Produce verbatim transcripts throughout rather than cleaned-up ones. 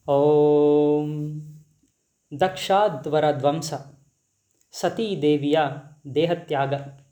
ಓಂ ದಕ್ಷಾಧ್ವರ ಧ್ವಂಸ ಸತೀದೇವಿಯ ದೇಹತ್ಯಾಗ.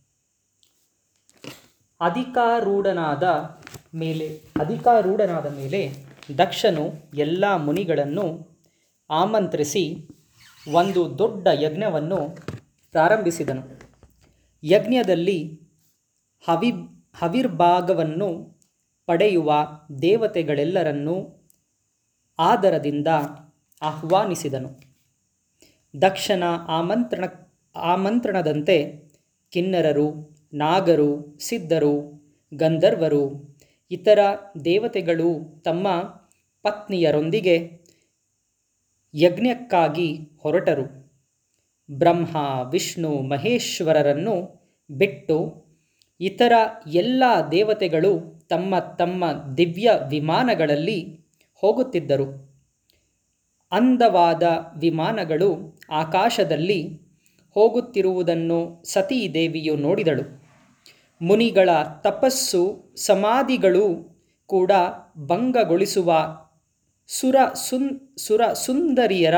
ಅಧಿಕಾರೂಢನಾದ ಮೇಲೆ ಅಧಿಕಾರೂಢನಾದ ಮೇಲೆ ದಕ್ಷನು ಎಲ್ಲ ಮುನಿಗಳನ್ನು ಆಮಂತ್ರಿಸಿ ಒಂದು ದೊಡ್ಡ ಯಜ್ಞವನ್ನು ಪ್ರಾರಂಭಿಸಿದನು. ಯಜ್ಞದಲ್ಲಿ ಹವಿ ಹವಿರ್ಭಾಗವನ್ನು ಪಡೆಯುವ ದೇವತೆಗಳೆಲ್ಲರನ್ನೂ ಆದರದಿಂದ ಆಹ್ವಾನಿಸಿದನು. ದಕ್ಷನ ಆಮಂತ್ರಣ ಆಮಂತ್ರಣದಂತೆ ಕಿನ್ನರರು, ನಾಗರು, ಸಿದ್ಧರು, ಗಂಧರ್ವರು, ಇತರ ದೇವತೆಗಳು ತಮ್ಮ ಪತ್ನಿಯರೊಂದಿಗೆ ಯಜ್ಞಕ್ಕಾಗಿ ಹೊರಟರು. ಬ್ರಹ್ಮ, ವಿಷ್ಣು, ಮಹೇಶ್ವರರನ್ನು ಬಿಟ್ಟು ಇತರ ಎಲ್ಲ ದೇವತೆಗಳು ತಮ್ಮ ತಮ್ಮ ದಿವ್ಯ ವಿಮಾನಗಳಲ್ಲಿ ಹೋಗುತ್ತಿದ್ದರು. ಅಂದವಾದ ವಿಮಾನಗಳು ಆಕಾಶದಲ್ಲಿ ಹೋಗುತ್ತಿರುವುದನ್ನು ಸತೀದೇವಿಯು ನೋಡಿದಳು. ಮುನಿಗಳ ತಪಸ್ಸು ಸಮಾಧಿಗಳು ಕೂಡ ಭಂಗಗೊಳಿಸುವ ಸುರ ಸುನ್ ಸುರ ಸುಂದರಿಯರ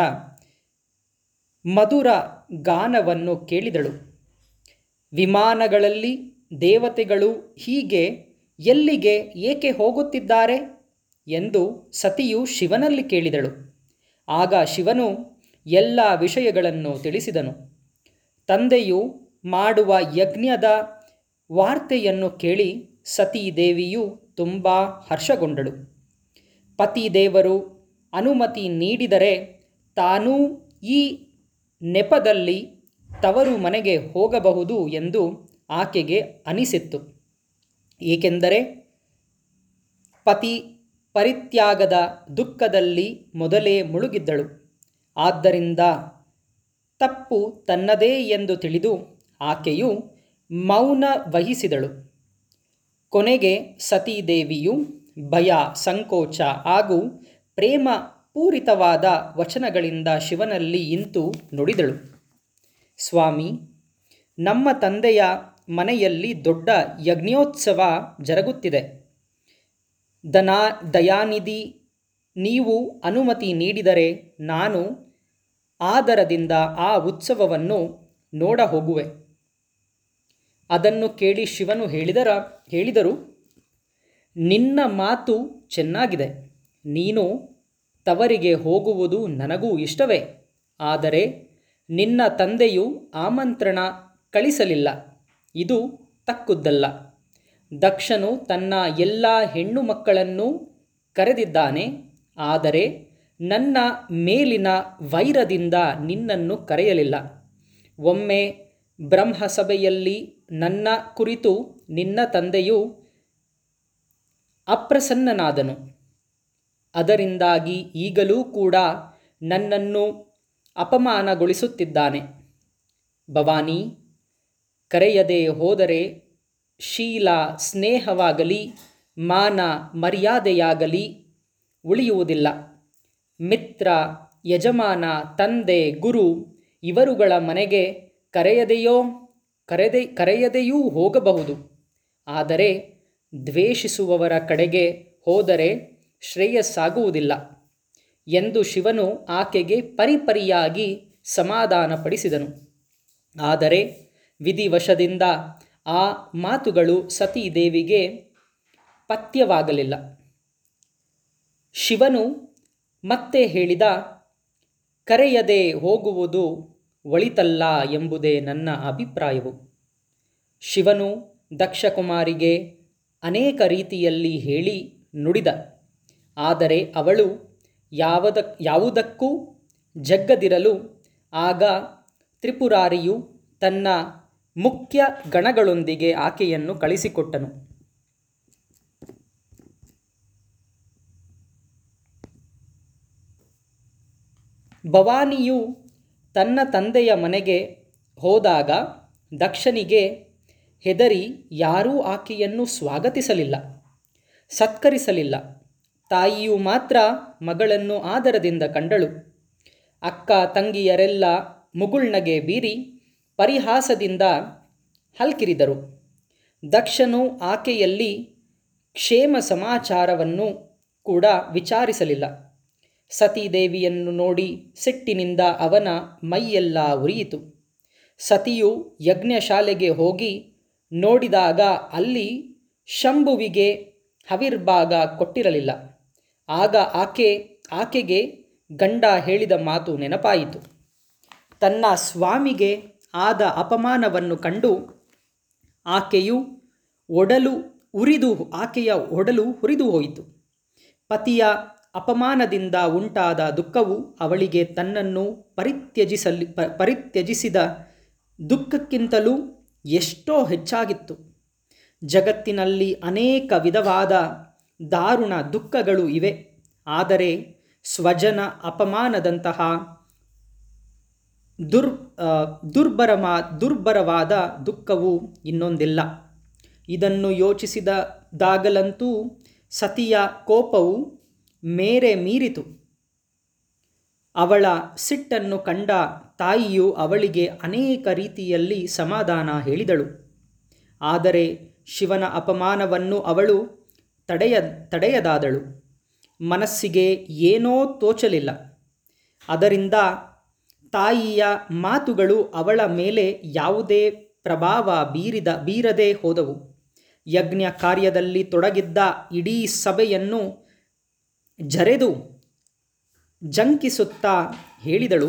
ಮಧುರ ಗಾನವನ್ನು ಕೇಳಿದಳು. ವಿಮಾನಗಳಲ್ಲಿ ದೇವತೆಗಳು ಹೀಗೆ ಎಲ್ಲಿಗೆ ಏಕೆ ಹೋಗುತ್ತಿದ್ದಾರೆ ಎಂದು ಸತಿಯು ಶಿವನಲ್ಲಿ ಕೇಳಿದಳು. ಆಗ ಶಿವನು ಎಲ್ಲ ವಿಷಯಗಳನ್ನು ತಿಳಿಸಿದನು. ತಂದೆಯು ಮಾಡುವ ಯಜ್ಞದ ವಾರ್ತೆಯನ್ನು ಕೇಳಿ ಸತೀದೇವಿಯು ತುಂಬ ಹರ್ಷಗೊಂಡಳು. ಪತಿದೇವರು ಅನುಮತಿ ನೀಡಿದರೆ ತಾನೂ ಈ ನೆಪದಲ್ಲಿ ತವರು ಮನೆಗೆ ಹೋಗಬಹುದು ಎಂದು ಆಕೆಗೆ ಅನಿಸಿತ್ತು. ಏಕೆಂದರೆ ಪತಿ ಪರಿತ್ಯಾಗದ ದುಃಖದಲ್ಲಿ ಮೊದಲೇ ಮುಳುಗಿದ್ದಳು. ಆದ್ದರಿಂದ ತಪ್ಪು ತನ್ನದೇ ಎಂದು ತಿಳಿದು ಆಕೆಯು ಮೌನ ವಹಿಸಿದಳು. ಕೊನೆಗೆ ಸತೀದೇವಿಯು ಭಯ, ಸಂಕೋಚ ಹಾಗೂ ಪ್ರೇಮ ಪೂರಿತವಾದ ವಚನಗಳಿಂದ ಶಿವನಲ್ಲಿ ಇಂತು ನುಡಿದಳು. ಸ್ವಾಮಿ, ನಮ್ಮ ತಂದೆಯ ಮನೆಯಲ್ಲಿ ದೊಡ್ಡ ಯಜ್ಞೋತ್ಸವ ಜರುಗುತ್ತಿದೆ. ದನಾ ದಯಾನಿಧಿ, ನೀವು ಅನುಮತಿ ನೀಡಿದರೆ ನಾನು ಆದರದಿಂದ ಆ ಉತ್ಸವವನ್ನು ನೋಡ ಹೋಗುವೆ. ಅದನ್ನು ಕೇಳಿ ಶಿವನು ಹೇಳಿದರ ಹೇಳಿದರು ನಿನ್ನ ಮಾತು ಚೆನ್ನಾಗಿದೆ. ನೀನು ತವರಿಗೆ ಹೋಗುವುದು ನನಗೂ ಇಷ್ಟವೇ. ಆದರೆ ನಿನ್ನ ತಂದೆಯು ಆಮಂತ್ರಣ ಕಳಿಸಲಿಲ್ಲ. ಇದು ತಕ್ಕುದಲ್ಲ. ದಕ್ಷನು ತನ್ನ ಎಲ್ಲ ಹೆಣ್ಣು ಮಕ್ಕಳನ್ನೂ ಕರೆದಿದ್ದಾನೆ. ಆದರೆ ನನ್ನ ಮೇಲಿನ ವೈರದಿಂದ ನಿನ್ನನ್ನು ಕರೆಯಲಿಲ್ಲ. ಒಮ್ಮೆ ಬ್ರಹ್ಮಸಭೆಯಲ್ಲಿ ನನ್ನ ಕುರಿತು ನಿನ್ನ ತಂದೆಯು ಅಪ್ರಸನ್ನನಾದನು. ಅದರಿಂದಾಗಿ ಈಗಲೂ ಕೂಡ ನನ್ನನ್ನು ಅಪಮಾನಗೊಳಿಸುತ್ತಿದ್ದಾನೆ. ಭವಾನಿ, ಕರೆಯದೆ ಹೋದರೆ ಶೀಲ ಸ್ನೇಹವಾಗಲಿ ಮಾನ ಮರ್ಯಾದೆಯಾಗಲಿ ಉಳಿಯುವುದಿಲ್ಲ. ಮಿತ್ರ, ಯಜಮಾನ, ತಂದೆ, ಗುರು ಇವರುಗಳ ಮನೆಗೆ ಕರೆಯದೆಯೋ ಕರೆದೆ ಕರೆಯದೆಯೂ ಹೋಗಬಹುದು. ಆದರೆ ದ್ವೇಷಿಸುವವರ ಕಡೆಗೆ ಹೋದರೆ ಶ್ರೇಯಸ್ಸಾಗುವುದಿಲ್ಲ ಎಂದು ಶಿವನು ಆಕೆಗೆ ಪರಿಪರಿಯಾಗಿ ಸಮಾಧಾನಪಡಿಸಿದನು. ಆದರೆ ವಿಧಿವಶದಿಂದ ಆ ಮಾತುಗಳು ಸತೀದೇವಿಗೆ ಪಥ್ಯವಾಗಲಿಲ್ಲ. ಶಿವನು ಮತ್ತೆ ಹೇಳಿದ, ಕರೆಯದೆ ಹೋಗುವುದು ಒಳಿತಲ್ಲ ಎಂಬುದೇ ನನ್ನ ಅಭಿಪ್ರಾಯವು. ಶಿವನು ದಕ್ಷಕುಮಾರಿಗೆ ಅನೇಕ ರೀತಿಯಲ್ಲಿ ಹೇಳಿ ನುಡಿದ. ಆದರೆ ಅವಳು ಯಾವದ ಯಾವುದಕ್ಕೂ ಜಗ್ಗದಿರಲು ಆಗ ತ್ರಿಪುರಾರಿಯು ತನ್ನ ಮುಖ್ಯ ಗಣಗಳೊಂದಿಗೆ ಆಕೆಯನ್ನು ಕಳಿಸಿಕೊಟ್ಟನು. ಭವಾನಿಯು ತನ್ನ ತಂದೆಯ ಮನೆಗೆ ಹೋದಾಗ ದಕ್ಷನಿಗೆ ಹೆದರಿ ಯಾರೂ ಆಕೆಯನ್ನು ಸ್ವಾಗತಿಸಲಿಲ್ಲ, ಸತ್ಕರಿಸಲಿಲ್ಲ. ತಾಯಿಯು ಮಾತ್ರ ಮಗಳನ್ನು ಆದರದಿಂದ ಕಂಡಳು. ಅಕ್ಕ ತಂಗಿಯರೆಲ್ಲ ಮುಗುಳ್ನಗೆ ಬೀರಿ ಪರಿಹಾಸದಿಂದ ಹಲ್ಕಿರಿದರು. ದಕ್ಷನು ಆಕೆಯಲ್ಲಿ ಕ್ಷೇಮ ಸಮಾಚಾರವನ್ನು ಕೂಡ ವಿಚಾರಿಸಲಿಲ್ಲ. ಸತೀದೇವಿಯನ್ನು ನೋಡಿ ಸಿಟ್ಟಿನಿಂದ ಅವನ ಮೈಯೆಲ್ಲ ಉರಿಯಿತು. ಸತಿಯು ಯಜ್ಞಶಾಲೆಗೆ ಹೋಗಿ ನೋಡಿದಾಗ ಅಲ್ಲಿ ಶಂಭುವಿಗೆ ಹವಿರ್ಭಾಗ ಕೊಟ್ಟಿರಲಿಲ್ಲ. ಆಗ ಆಕೆ ಆಕೆಗೆ ಗಂಡ ಹೇಳಿದ ಮಾತು ನೆನಪಾಯಿತು. ತನ್ನ ಸ್ವಾಮಿಗೆ ಆದ ಅಪಮಾನವನ್ನು ಕಂಡು ಆಕೆಯು ಒಡಲು ಉರಿದು ಆಕೆಯ ಒಡಲು ಹುರಿದು ಹೋಯಿತು. ಪತಿಯ ಅಪಮಾನದಿಂದ ಉಂಟಾದ ದುಃಖವು ಅವಳಿಗೆ ತನ್ನನ್ನು ಪರಿತ್ಯಜಿಸಲಿ ಪ ಪರಿತ್ಯಜಿಸಿದ ದುಃಖಕ್ಕಿಂತಲೂ ಎಷ್ಟೋ ಹೆಚ್ಚಾಗಿತ್ತು. ಜಗತ್ತಿನಲ್ಲಿ ಅನೇಕ ವಿಧವಾದ ದಾರುಣ ದುಃಖಗಳು ಇವೆ. ಆದರೆ ಸ್ವಜನ ಅಪಮಾನದಂತಹ ದುರ್ ದುರ್ಬರಮಾ ದುರ್ಬರವಾದ ದುಃಖವು ಇನ್ನೊಂದಿಲ್ಲ. ಇದನ್ನು ಯೋಚಿಸಿದಾಗಲಂತೂ ಸತಿಯ ಕೋಪವು ಮೇರೆ ಮೀರಿತು. ಅವಳ ಸಿಟ್ಟನ್ನು ಕಂಡ ತಾಯಿಯು ಅವಳಿಗೆ ಅನೇಕ ರೀತಿಯಲ್ಲಿ ಸಮಾಧಾನ ಹೇಳಿದಳು. ಆದರೆ ಶಿವನ ಅಪಮಾನವನ್ನು ಅವಳು ತಡೆಯ ತಡೆಯದಾದಳು. ಮನಸ್ಸಿಗೆ ಏನೋ ತೋಚಲಿಲ್ಲ. ಅದರಿಂದ ತಾಯಿಯ ಮಾತುಗಳು ಅವಳ ಮೇಲೆ ಯಾವುದೇ ಪ್ರಭಾವ ಬೀರಿದ ಬೀರದೆ ಹೋದವು. ಯಜ್ಞ ಕಾರ್ಯದಲ್ಲಿ ತೊಡಗಿದ್ದ ಇಡೀ ಸಭೆಯನ್ನು ಜರೆದು ಜಂಕಿಸುತ್ತಾ ಹೇಳಿದಳು,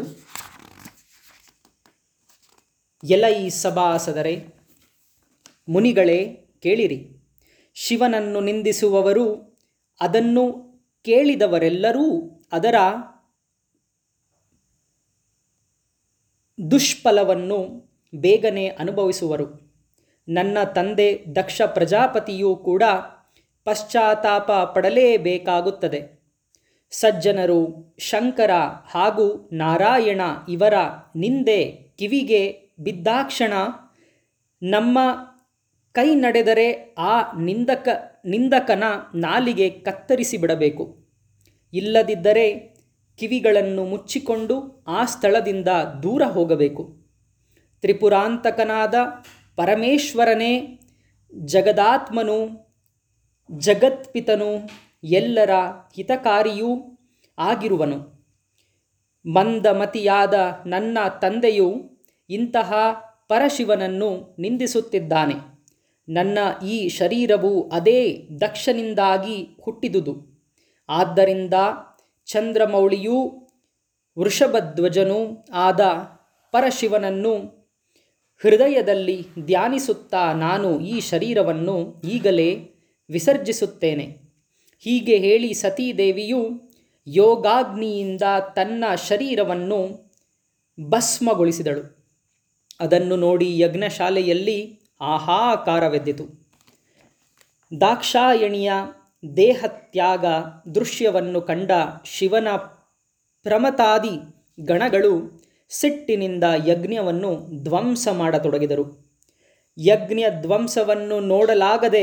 ಎಲೈ ಸಭಾಸದರೇ, ಮುನಿಗಳೇ, ಕೇಳಿರಿ. ಶಿವನನ್ನು ನಿಂದಿಸುವವರು, ಅದನ್ನು ಕೇಳಿದವರೆಲ್ಲರೂ ಅದರ ದುಷ್ಫಲವನ್ನು ಬೇಗನೆ ಅನುಭವಿಸುವರು. ನನ್ನ ತಂದೆ ದಕ್ಷ ಪ್ರಜಾಪತಿಯೂ ಕೂಡ ಪಶ್ಚಾತ್ತಾಪ ಪಡಲೇಬೇಕಾಗುತ್ತದೆ. ಸಜ್ಜನರು ಶಂಕರ ಹಾಗೂ ನಾರಾಯಣ ಇವರ ನಿಂದೆ ಕಿವಿಗೆ ಬಿದ್ದಾಕ್ಷಣ ನಮ್ಮ ಕೈ ನಡೆದರೆ ಆ ನಿಂದಕ ನಿಂದಕನ ನಾಲಿಗೆ ಕತ್ತರಿಸಿ ಬಿಡಬೇಕು. ಇಲ್ಲದಿದ್ದರೆ ಕಿವಿಗಳನ್ನು ಮುಚ್ಚಿಕೊಂಡು ಆ ಸ್ಥಳದಿಂದ ದೂರ ಹೋಗಬೇಕು. ತ್ರಿಪುರಾಂತಕನಾದ ಪರಮೇಶ್ವರನೇ ಜಗದಾತ್ಮನು, ಜಗತ್ಪಿತನು, ಎಲ್ಲರ ಹಿತಕಾರಿಯೂ ಆಗಿರುವನು. ಮಂದಮತಿಯಾದ ನನ್ನ ತಂದೆಯು ಇಂತಹ ಪರಶಿವನನ್ನು ನಿಂದಿಸುತ್ತಿದ್ದಾನೆ. ನನ್ನ ಈ ಶರೀರವು ಅದೇ ದಕ್ಷನಿಂದಾಗಿ ಹುಟ್ಟಿದುದು. ಆದ್ದರಿಂದ ಚಂದ್ರಮೌಳಿಯೂ ವೃಷಭಧ್ವಜನೂ ಆದ ಪರಶಿವನನ್ನು ಹೃದಯದಲ್ಲಿ ಧ್ಯಾನಿಸುತ್ತಾ ನಾನು ಈ ಶರೀರವನ್ನು ಈಗಲೇ ವಿಸರ್ಜಿಸುತ್ತೇನೆ. ಹೀಗೆ ಹೇಳಿ ಸತೀದೇವಿಯು ಯೋಗಾಗ್ನಿಯಿಂದ ತನ್ನ ಶರೀರವನ್ನು ಭಸ್ಮಗೊಳಿಸಿದಳು. ಅದನ್ನು ನೋಡಿ ಯಜ್ಞಶಾಲೆಯಲ್ಲಿ ಹಾಹಾಕಾರವೆದ್ದಿತು. ದಾಕ್ಷಾಯಣಿಯ ದೇಹತ್ಯಾಗ ದೃಶ್ಯವನ್ನು ಕಂಡ ಶಿವನ ಪ್ರಮತಾದಿ ಗಣಗಳು ಸಿಟ್ಟಿನಿಂದ ಯಜ್ಞವನ್ನು ಧ್ವಂಸ ಮಾಡತೊಡಗಿದರು. ಯಜ್ಞ ಧ್ವಂಸವನ್ನು ನೋಡಲಾಗದೆ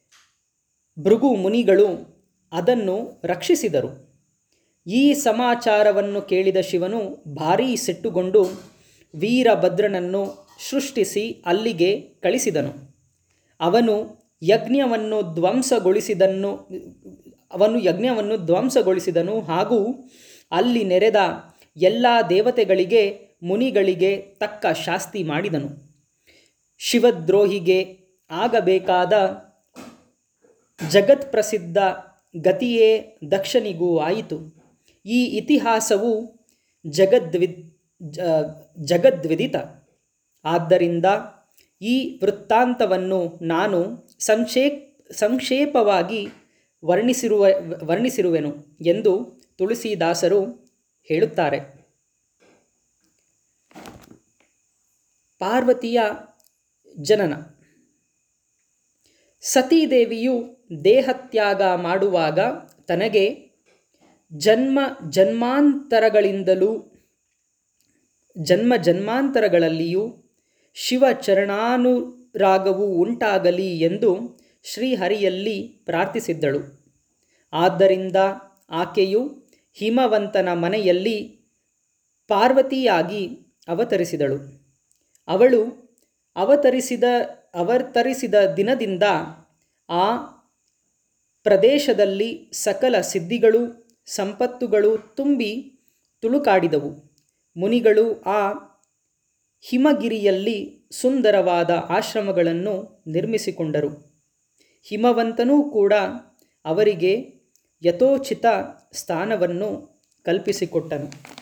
ಭೃಗು ಮುನಿಗಳು ಅದನ್ನು ರಕ್ಷಿಸಿದರು. ಈ ಸಮಾಚಾರವನ್ನು ಕೇಳಿದ ಶಿವನು ಭಾರೀ ಸಿಟ್ಟುಗೊಂಡು ವೀರಭದ್ರನನ್ನು ಸೃಷ್ಟಿಸಿ ಅಲ್ಲಿಗೆ ಕಳಿಸಿದನು. ಅವನು ಯಜ್ಞವನ್ನು ಧ್ವಂಸಗೊಳಿಸಿದನ್ನು ಅವನು ಯಜ್ಞವನ್ನು ಧ್ವಂಸಗೊಳಿಸಿದನು ಹಾಗೂ ಅಲ್ಲಿ ನೆರೆದ ಎಲ್ಲ ದೇವತೆಗಳಿಗೆ ಮುನಿಗಳಿಗೆ ತಕ್ಕ ಶಾಸ್ತಿ ಮಾಡಿದನು. ಶಿವದ್ರೋಹಿಗೆ ಆಗಬೇಕಾದ ಜಗತ್ಪ್ರಸಿದ್ಧ ಗತಿಯೇ ದಕ್ಷನಿಗೂ ಆಯಿತು. ಈ ಇತಿಹಾಸವು ಜಗದ್ವಿ ಜಗದ್ವಿದಿತ. ಆದ್ದರಿಂದ ಈ ವೃತ್ತಾಂತವನ್ನು ನಾನು ಸಂಕ್ಷೇಪ್ ಸಂಕ್ಷೇಪವಾಗಿ ವರ್ಣಿಸಿರುವ ವರ್ಣಿಸಿರುವೆನು ಎಂದು ತುಳಸಿದಾಸರು ಹೇಳುತ್ತಾರೆ. ಪಾರ್ವತಿಯ ಜನನ. ಸತೀದೇವಿಯು ದೇಹತ್ಯಾಗ ಮಾಡುವಾಗ ತನಗೆ ಜನ್ಮ ಜನ್ಮಾಂತರಗಳಿಂದಲೂ ಜನ್ಮ ಜನ್ಮಾಂತರಗಳಲ್ಲಿಯೂ ಶಿವಚರಣಾನುರಾಗವು ಉಂಟಾಗಲಿ ಎಂದು ಶ್ರೀಹರಿಯಲ್ಲಿ ಪ್ರಾರ್ಥಿಸಿದ್ದಳು. ಆದ್ದರಿಂದ ಆಕೆಯು ಹಿಮವಂತನ ಮನೆಯಲ್ಲಿ ಪಾರ್ವತಿಯಾಗಿ ಅವತರಿಸಿದಳು. ಅವಳು ಅವತರಿಸಿದ ಅವತರಿಸಿದ ದಿನದಿಂದ ಆ ಪ್ರದೇಶದಲ್ಲಿ ಸಕಲ ಸಿದ್ಧಿಗಳು ಸಂಪತ್ತುಗಳು ತುಂಬಿ ತುಳುಕಾಡಿದವು. ಮುನಿಗಳು ಆ ಹಿಮಗಿರಿಯಲ್ಲಿ ಸುಂದರವಾದ ಆಶ್ರಮಗಳನ್ನು ನಿರ್ಮಿಸಿಕೊಂಡರು. ಹಿಮವಂತನೂ ಕೂಡ ಅವರಿಗೆ ಯಥೋಚಿತ ಸ್ಥಾನವನ್ನು ಕಲ್ಪಿಸಿಕೊಟ್ಟನು.